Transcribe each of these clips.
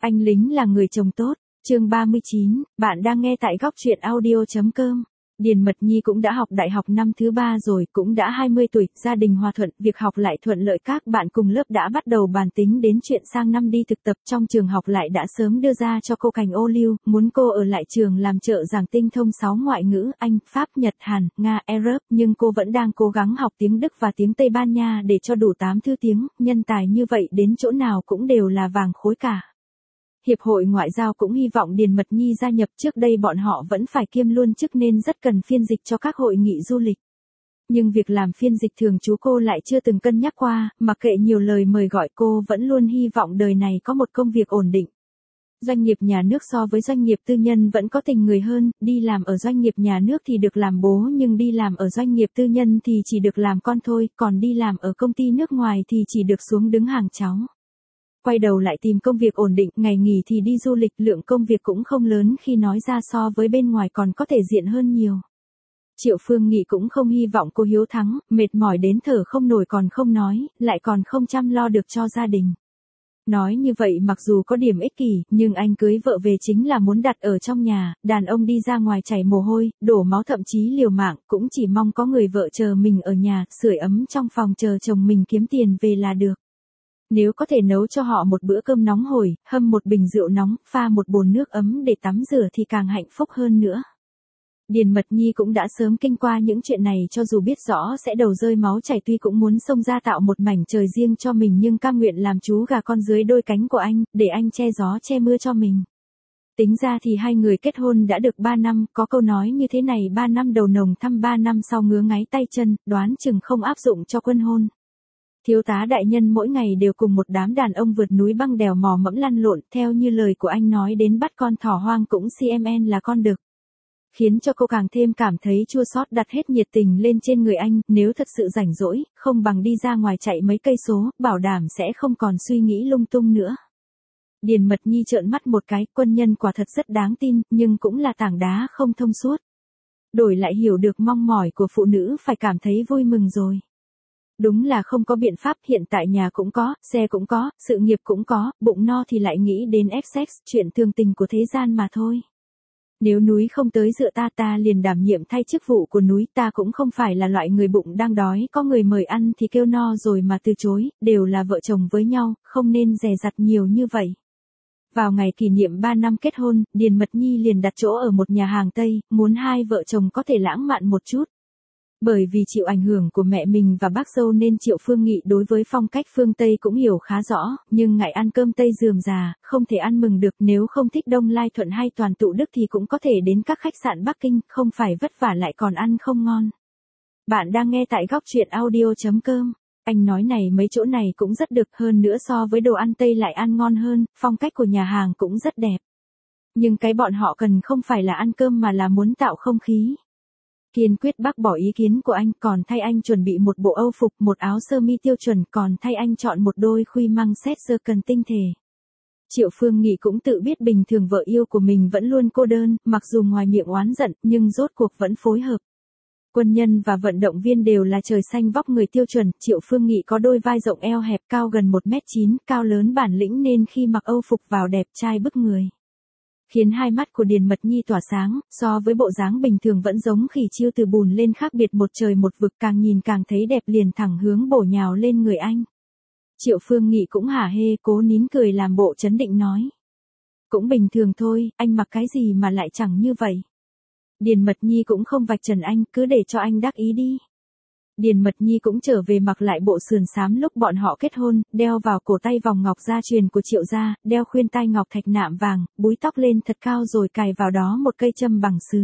Anh lính là người chồng tốt. Chương 39, bạn đang nghe tại góc truyện audio.com. Điền Mật Nhi cũng đã học đại học năm thứ 3 rồi, cũng đã 20 tuổi, gia đình hòa thuận, việc học lại thuận lợi, các bạn cùng lớp đã bắt đầu bàn tính đến chuyện sang năm đi thực tập, trong trường học lại đã sớm đưa ra cho cô cành ô liu, muốn cô ở lại trường làm trợ giảng tinh thông 6 ngoại ngữ, Anh, Pháp, Nhật, Hàn, Nga, Arab, nhưng cô vẫn đang cố gắng học tiếng Đức và tiếng Tây Ban Nha để cho đủ 8 thứ tiếng, nhân tài như vậy đến chỗ nào cũng đều là vàng khối cả. Hiệp hội Ngoại giao cũng hy vọng Điền Mật Nhi gia nhập, trước đây bọn họ vẫn phải kiêm luôn chức nên rất cần phiên dịch cho các hội nghị du lịch. Nhưng việc làm phiên dịch thường trú cô lại chưa từng cân nhắc qua, mặc kệ nhiều lời mời gọi cô vẫn luôn hy vọng đời này có một công việc ổn định. Doanh nghiệp nhà nước so với doanh nghiệp tư nhân vẫn có tình người hơn, đi làm ở doanh nghiệp nhà nước thì được làm bố nhưng đi làm ở doanh nghiệp tư nhân thì chỉ được làm con thôi, còn đi làm ở công ty nước ngoài thì chỉ được xuống đứng hàng cháu. Quay đầu lại tìm công việc ổn định, ngày nghỉ thì đi du lịch, lượng công việc cũng không lớn khi nói ra so với bên ngoài còn có thể diện hơn nhiều. Triệu Phương Nghị cũng không hy vọng cô hiếu thắng, mệt mỏi đến thở không nổi còn không nói, lại còn không chăm lo được cho gia đình. Nói như vậy mặc dù có điểm ích kỷ, nhưng anh cưới vợ về chính là muốn đặt ở trong nhà, đàn ông đi ra ngoài chảy mồ hôi, đổ máu thậm chí liều mạng, cũng chỉ mong có người vợ chờ mình ở nhà, sưởi ấm trong phòng chờ chồng mình kiếm tiền về là được. Nếu có thể nấu cho họ một bữa cơm nóng hổi, hâm một bình rượu nóng, pha một bồn nước ấm để tắm rửa thì càng hạnh phúc hơn nữa. Điền Mật Nhi cũng đã sớm kinh qua những chuyện này, cho dù biết rõ sẽ đầu rơi máu chảy, tuy cũng muốn xông ra tạo một mảnh trời riêng cho mình nhưng cam nguyện làm chú gà con dưới đôi cánh của anh, để anh che gió che mưa cho mình. Tính ra thì hai người kết hôn đã được 3 năm, có câu nói như thế này: 3 năm đầu nồng thăm 3 năm sau ngứa ngáy tay chân, đoán chừng không áp dụng cho quân hôn. Thiếu tá đại nhân mỗi ngày đều cùng một đám đàn ông vượt núi băng đèo mò mẫm lăn lộn, theo như lời của anh nói đến bắt con thỏ hoang cũng CMN là con đực. Khiến cho cô càng thêm cảm thấy chua xót, đặt hết nhiệt tình lên trên người anh, nếu thật sự rảnh rỗi, không bằng đi ra ngoài chạy mấy cây số, bảo đảm sẽ không còn suy nghĩ lung tung nữa. Điền Mật Nhi trợn mắt một cái, quân nhân quả thật rất đáng tin, nhưng cũng là tảng đá không thông suốt. Đổi lại hiểu được mong mỏi của phụ nữ phải cảm thấy vui mừng rồi. Đúng là không có biện pháp, hiện tại nhà cũng có, xe cũng có, sự nghiệp cũng có, bụng no thì lại nghĩ đến ép sex, chuyện thường tình của thế gian mà thôi. Nếu núi không tới dựa ta liền đảm nhiệm thay chức vụ của núi, ta cũng không phải là loại người bụng đang đói, có người mời ăn thì kêu no rồi mà từ chối, đều là vợ chồng với nhau, không nên dè dặt nhiều như vậy. Vào ngày kỷ niệm 3 năm kết hôn, Điền Mật Nhi liền đặt chỗ ở một nhà hàng Tây, muốn hai vợ chồng có thể lãng mạn một chút. Bởi vì chịu ảnh hưởng của mẹ mình và bác dâu nên Triệu Phương Nghị đối với phong cách phương Tây cũng hiểu khá rõ, nhưng ngại ăn cơm Tây rườm rà, không thể ăn mừng được, nếu không thích Đông Lai Thuận hay Toàn Tụ Đức thì cũng có thể đến các khách sạn Bắc Kinh, không phải vất vả lại còn ăn không ngon. Bạn đang nghe tại góc truyện audio.com. Anh nói này mấy chỗ này cũng rất được, hơn nữa so với đồ ăn Tây lại ăn ngon hơn, phong cách của nhà hàng cũng rất đẹp. Nhưng cái bọn họ cần không phải là ăn cơm mà là muốn tạo không khí. Kiên quyết bác bỏ ý kiến của anh, còn thay anh chuẩn bị một bộ âu phục, một áo sơ mi tiêu chuẩn, còn thay anh chọn một đôi khuy măng set sơ cần tinh thể. Triệu Phương Nghị cũng tự biết bình thường vợ yêu của mình vẫn luôn cô đơn, mặc dù ngoài miệng oán giận, nhưng rốt cuộc vẫn phối hợp. Quân nhân và vận động viên đều là trời xanh vóc người tiêu chuẩn, Triệu Phương Nghị có đôi vai rộng eo hẹp, cao gần 1m9, cao lớn bản lĩnh nên khi mặc âu phục vào đẹp trai bức người. Khiến hai mắt của Điền Mật Nhi tỏa sáng, so với bộ dáng bình thường vẫn giống khỉ chiêu từ bùn lên khác biệt một trời một vực, càng nhìn càng thấy đẹp liền thẳng hướng bổ nhào lên người anh. Triệu Phương Nghị cũng hả hê cố nín cười làm bộ trấn định nói. Cũng bình thường thôi, anh mặc cái gì mà lại chẳng như vậy. Điền Mật Nhi cũng không vạch trần anh, cứ để cho anh đắc ý đi. Điền Mật Nhi cũng trở về mặc lại bộ sườn xám lúc bọn họ kết hôn, đeo vào cổ tay vòng ngọc gia truyền của Triệu gia, đeo khuyên tai ngọc thạch nạm vàng, búi tóc lên thật cao rồi cài vào đó một cây châm bằng sứ.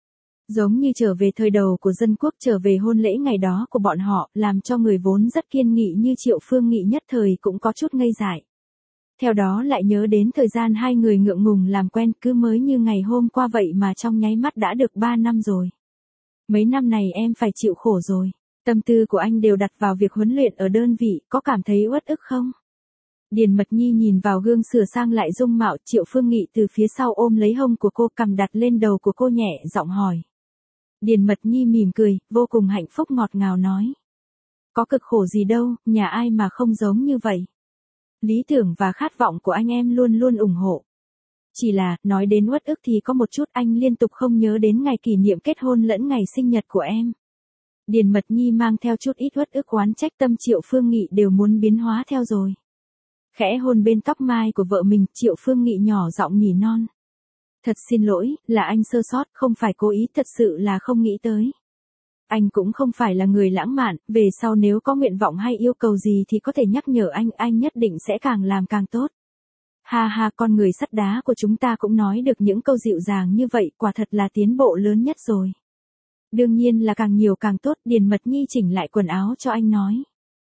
Giống như trở về thời đầu của dân quốc, trở về hôn lễ ngày đó của bọn họ, làm cho người vốn rất kiên nghị như Triệu Phương Nghị nhất thời cũng có chút ngây dại. Theo đó lại nhớ đến thời gian hai người ngượng ngùng làm quen, cứ mới như ngày hôm qua vậy mà trong nháy mắt đã được 3 năm rồi. Mấy năm này em phải chịu khổ rồi. Tâm tư của anh đều đặt vào việc huấn luyện ở đơn vị, có cảm thấy uất ức không? Điền Mật Nhi nhìn vào gương sửa sang lại dung mạo, Triệu Phương Nghị từ phía sau ôm lấy hông của cô, cằm đặt lên đầu của cô nhẹ giọng hỏi. Điền Mật Nhi mỉm cười, vô cùng hạnh phúc ngọt ngào nói. Có cực khổ gì đâu, nhà ai mà không giống như vậy. Lý tưởng và khát vọng của anh em luôn luôn ủng hộ. Chỉ là, nói đến uất ức thì có một chút anh liên tục không nhớ đến ngày kỷ niệm kết hôn lẫn ngày sinh nhật của em. Điền Mật Nhi mang theo chút ít uất ức oán trách tâm Triệu Phương Nghị đều muốn biến hóa theo rồi. Khẽ hôn bên tóc mai của vợ mình, Triệu Phương Nghị nhỏ giọng nỉ non. Thật xin lỗi, là anh sơ sót, không phải cố ý, thật sự là không nghĩ tới. Anh cũng không phải là người lãng mạn, về sau nếu có nguyện vọng hay yêu cầu gì thì có thể nhắc nhở anh nhất định sẽ càng làm càng tốt. Ha ha, con người sắt đá của chúng ta cũng nói được những câu dịu dàng như vậy, quả thật là tiến bộ lớn nhất rồi. Đương nhiên là càng nhiều càng tốt, Điền Mật Nhi chỉnh lại quần áo cho anh nói.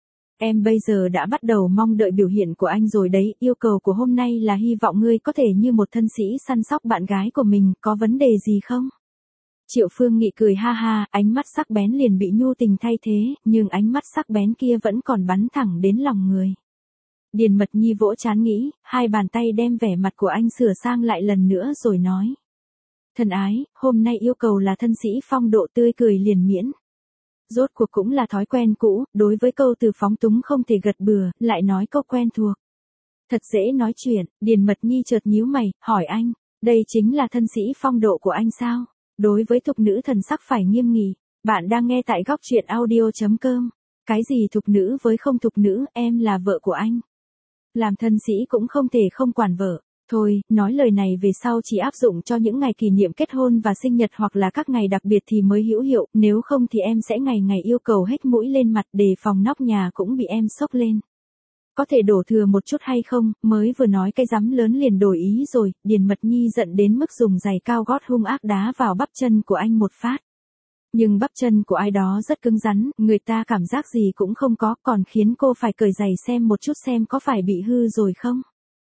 Em bây giờ đã bắt đầu mong đợi biểu hiện của anh rồi đấy, yêu cầu của hôm nay là hy vọng ngươi có thể như một thân sĩ săn sóc bạn gái của mình, có vấn đề gì không? Triệu Phương Nghị cười ha ha, ánh mắt sắc bén liền bị nhu tình thay thế, nhưng ánh mắt sắc bén kia vẫn còn bắn thẳng đến lòng người. Điền Mật Nhi vỗ trán nghĩ, hai bàn tay đem vẻ mặt của anh sửa sang lại lần nữa rồi nói. Thân ái, hôm nay yêu cầu là thân sĩ phong độ tươi cười liền miễn. Rốt cuộc cũng là thói quen cũ, đối với câu từ phóng túng không thể gật bừa, lại nói câu quen thuộc. Thật dễ nói chuyện, Điền Mật Nhi chợt nhíu mày, hỏi anh, đây chính là thân sĩ phong độ của anh sao? Đối với thục nữ thần sắc phải nghiêm nghị. Bạn đang nghe tại góc truyện audio.com. Cái gì thục nữ với không thục nữ, em là vợ của anh. Làm thân sĩ cũng không thể không quản vợ. Thôi, nói lời này về sau chỉ áp dụng cho những ngày kỷ niệm kết hôn và sinh nhật hoặc là các ngày đặc biệt thì mới hữu hiệu, nếu không thì em sẽ ngày ngày yêu cầu hết mũi lên mặt để phòng nóc nhà cũng bị em xốc lên. Có thể đổ thừa một chút hay không, mới vừa nói cái rắm lớn liền đổi ý rồi, Điền Mật Nhi giận đến mức dùng giày cao gót hung ác đá vào bắp chân của anh một phát. Nhưng bắp chân của ai đó rất cứng rắn, người ta cảm giác gì cũng không có, còn khiến cô phải cởi giày xem một chút xem có phải bị hư rồi không.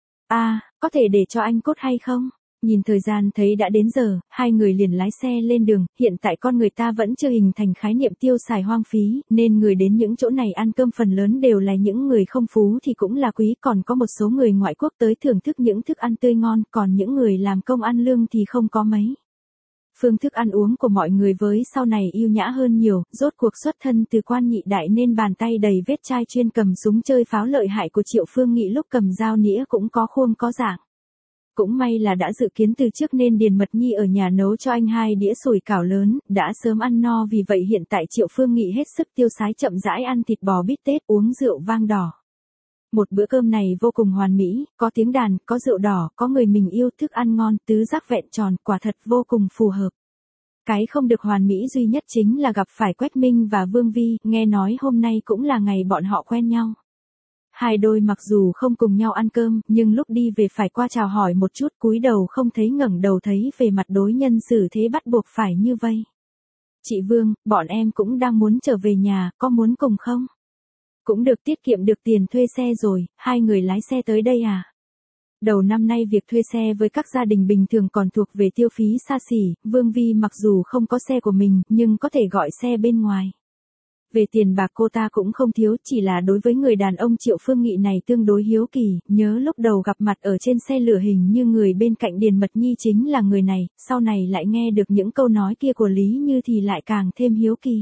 Có thể để cho anh cốt hay không? Nhìn thời gian thấy đã đến giờ, hai người liền lái xe lên đường, hiện tại con người ta vẫn chưa hình thành khái niệm tiêu xài hoang phí, nên người đến những chỗ này ăn cơm phần lớn đều là những người không phú thì cũng là quý, còn có một số người ngoại quốc tới thưởng thức những thức ăn tươi ngon, còn những người làm công ăn lương thì không có mấy. Phương thức ăn uống của mọi người với sau này yêu nhã hơn nhiều, rốt cuộc xuất thân từ quan nhị đại nên bàn tay đầy vết chai chuyên cầm súng chơi pháo lợi hại của Triệu Phương Nghị lúc cầm dao nĩa cũng có khuôn có dạng. Cũng may là đã dự kiến từ trước nên Điền Mật Nhi ở nhà nấu cho anh 2 đĩa sủi cảo lớn, đã sớm ăn no vì vậy hiện tại Triệu Phương Nghị hết sức tiêu sái chậm rãi ăn thịt bò bít tết uống rượu vang đỏ. Một bữa cơm này vô cùng hoàn mỹ, có tiếng đàn, có rượu đỏ, có người mình yêu, thức ăn ngon, tứ giác vẹn tròn, quả thật vô cùng phù hợp. Cái không được hoàn mỹ duy nhất chính là gặp phải Quách Minh và Vương Vi, nghe nói hôm nay cũng là ngày bọn họ quen nhau. Hai đôi mặc dù không cùng nhau ăn cơm, nhưng lúc đi về phải qua chào hỏi một chút, cúi đầu không thấy ngẩng đầu thấy, về mặt đối nhân xử thế bắt buộc phải như vây. Chị Vương, bọn em cũng đang muốn trở về nhà, có muốn cùng không? Cũng được, tiết kiệm được tiền thuê xe rồi, hai người lái xe tới đây à? Đầu năm nay việc thuê xe với các gia đình bình thường còn thuộc về tiêu phí xa xỉ, Vương Vi mặc dù không có xe của mình, nhưng có thể gọi xe bên ngoài. Về tiền bạc cô ta cũng không thiếu, chỉ là đối với người đàn ông Triệu Phương Nghị này tương đối hiếu kỳ, nhớ lúc đầu gặp mặt ở trên xe lửa hình như người bên cạnh Điền Mật Nhi chính là người này, sau này lại nghe được những câu nói kia của Lý Như thì lại càng thêm hiếu kỳ.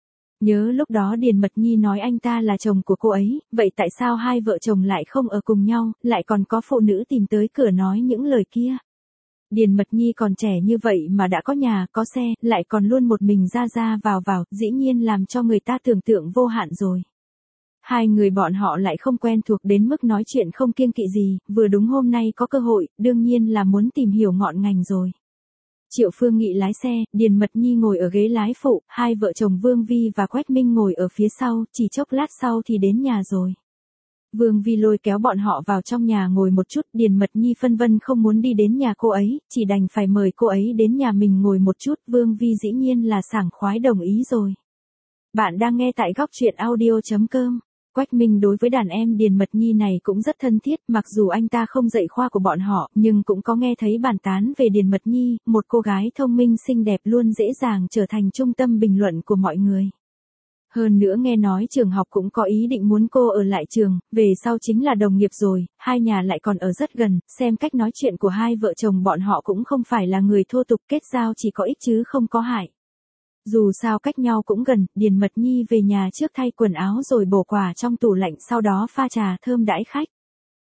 Nhớ lúc đó Điền Mật Nhi nói anh ta là chồng của cô ấy, vậy tại sao hai vợ chồng lại không ở cùng nhau, lại còn có phụ nữ tìm tới cửa nói những lời kia. Điền Mật Nhi còn trẻ như vậy mà đã có nhà, có xe, lại còn luôn một mình ra ra vào, dĩ nhiên làm cho người ta tưởng tượng vô hạn rồi. Hai người bọn họ lại không quen thuộc đến mức nói chuyện không kiêng kỵ gì, vừa đúng hôm nay có cơ hội, đương nhiên là muốn tìm hiểu ngọn ngành rồi. Triệu Phương Nghị lái xe, Điền Mật Nhi ngồi ở ghế lái phụ, hai vợ chồng Vương Vi và Quách Minh ngồi ở phía sau, chỉ chốc lát sau thì đến nhà rồi. Vương Vi lôi kéo bọn họ vào trong nhà ngồi một chút, Điền Mật Nhi phân vân không muốn đi đến nhà cô ấy, chỉ đành phải mời cô ấy đến nhà mình ngồi một chút, Vương Vi dĩ nhiên là sảng khoái đồng ý rồi. Bạn đang nghe tại góc truyện audio.com. Quách Minh đối với đàn em Điền Mật Nhi này cũng rất thân thiết, mặc dù anh ta không dạy khoa của bọn họ, nhưng cũng có nghe thấy bàn tán về Điền Mật Nhi, một cô gái thông minh xinh đẹp luôn dễ dàng trở thành trung tâm bình luận của mọi người. Hơn nữa nghe nói trường học cũng có ý định muốn cô ở lại trường, về sau chính là đồng nghiệp rồi, hai nhà lại còn ở rất gần, xem cách nói chuyện của hai vợ chồng bọn họ cũng không phải là người thô tục, kết giao chỉ có ích chứ không có hại. Dù sao cách nhau cũng gần, Điền Mật Nhi về nhà trước thay quần áo rồi bổ quà trong tủ lạnh sau đó pha trà thơm đãi khách.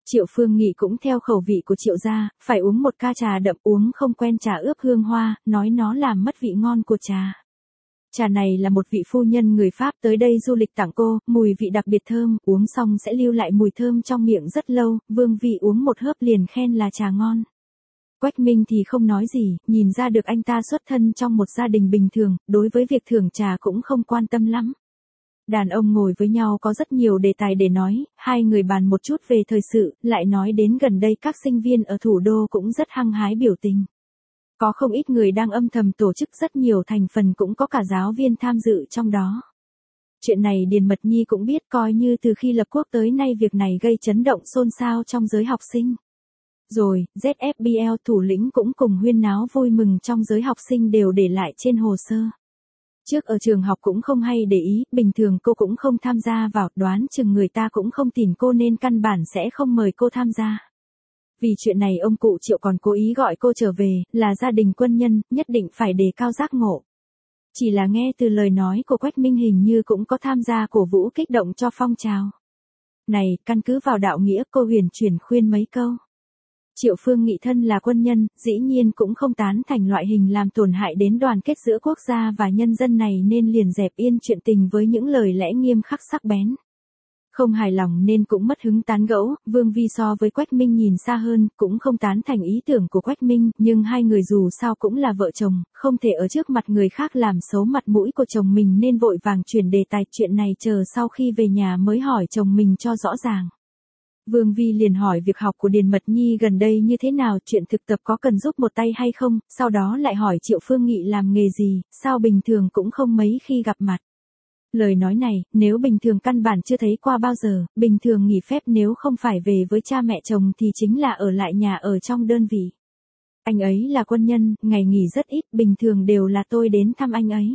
Triệu Phương Nghị cũng theo khẩu vị của Triệu gia, phải uống một ca trà đậm, uống không quen trà ướp hương hoa, nói nó làm mất vị ngon của trà. Trà này là một vị phu nhân người Pháp tới đây du lịch tặng cô, mùi vị đặc biệt thơm, uống xong sẽ lưu lại mùi thơm trong miệng rất lâu, Vương Vi uống một hớp liền khen là trà ngon. Quách Minh thì không nói gì, nhìn ra được anh ta xuất thân trong một gia đình bình thường, đối với việc thưởng trà cũng không quan tâm lắm. Đàn ông ngồi với nhau có rất nhiều đề tài để nói, hai người bàn một chút về thời sự, lại nói đến gần đây các sinh viên ở thủ đô cũng rất hăng hái biểu tình. Có không ít người đang âm thầm tổ chức, rất nhiều thành phần cũng có cả giáo viên tham dự trong đó. Chuyện này Điền Mật Nhi cũng biết, coi như từ khi lập quốc tới nay việc này gây chấn động xôn xao trong giới học sinh. Rồi, ZFBL thủ lĩnh cũng cùng huyên náo vui mừng trong giới học sinh đều để lại trên hồ sơ. Trước ở trường học cũng không hay để ý, bình thường cô cũng không tham gia vào, đoán chừng người ta cũng không tìm cô nên căn bản sẽ không mời cô tham gia. Vì chuyện này ông cụ Triệu còn cố ý gọi cô trở về, là gia đình quân nhân, nhất định phải đề cao giác ngộ. Chỉ là nghe từ lời nói của Quách Minh hình như cũng có tham gia cổ vũ kích động cho phong trào. Này, căn cứ vào đạo nghĩa, cô huyền chuyển khuyên mấy câu. Triệu Phương Nghị thân là quân nhân, dĩ nhiên cũng không tán thành loại hình làm tổn hại đến đoàn kết giữa quốc gia và nhân dân này nên liền dẹp yên chuyện tình với những lời lẽ nghiêm khắc sắc bén. Không hài lòng nên cũng mất hứng tán gẫu, Vương Vi so với Quách Minh nhìn xa hơn, cũng không tán thành ý tưởng của Quách Minh, nhưng hai người dù sao cũng là vợ chồng, không thể ở trước mặt người khác làm xấu mặt mũi của chồng mình nên vội vàng chuyển đề tài, chuyện này chờ sau khi về nhà mới hỏi chồng mình cho rõ ràng. Vương Vi liền hỏi việc học của Điền Mật Nhi gần đây như thế nào, chuyện thực tập có cần giúp một tay hay không, sau đó lại hỏi Triệu Phương Nghị làm nghề gì, sao bình thường cũng không mấy khi gặp mặt. Lời nói này, nếu bình thường căn bản chưa thấy qua bao giờ, bình thường nghỉ phép nếu không phải về với cha mẹ chồng thì chính là ở lại nhà ở trong đơn vị. Anh ấy là quân nhân, ngày nghỉ rất ít, bình thường đều là tôi đến thăm anh ấy.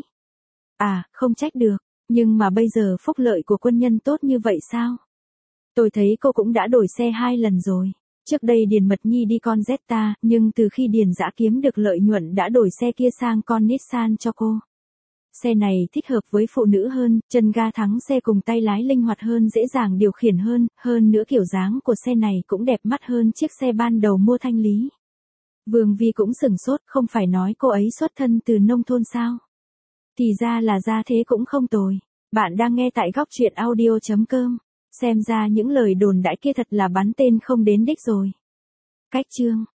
À, không trách được, nhưng mà bây giờ phúc lợi của quân nhân tốt như vậy sao? Tôi thấy cô cũng đã đổi xe 2 lần rồi. Trước đây Điền Mật Nhi đi con Jetta, nhưng từ khi Điền Dã kiếm được lợi nhuận đã đổi xe kia sang con Nissan cho cô. Xe này thích hợp với phụ nữ hơn, chân ga thắng xe cùng tay lái linh hoạt hơn, dễ dàng điều khiển hơn nữa kiểu dáng của xe này cũng đẹp mắt hơn chiếc xe ban đầu mua thanh lý. Vương Vi cũng sửng sốt, không phải nói cô ấy xuất thân từ nông thôn sao? Thì ra là ra thế cũng không tồi. Bạn đang nghe tại góc truyện audio.com. Xem ra những lời đồn đãi kia thật là bắn tên không đến đích rồi. Cách chương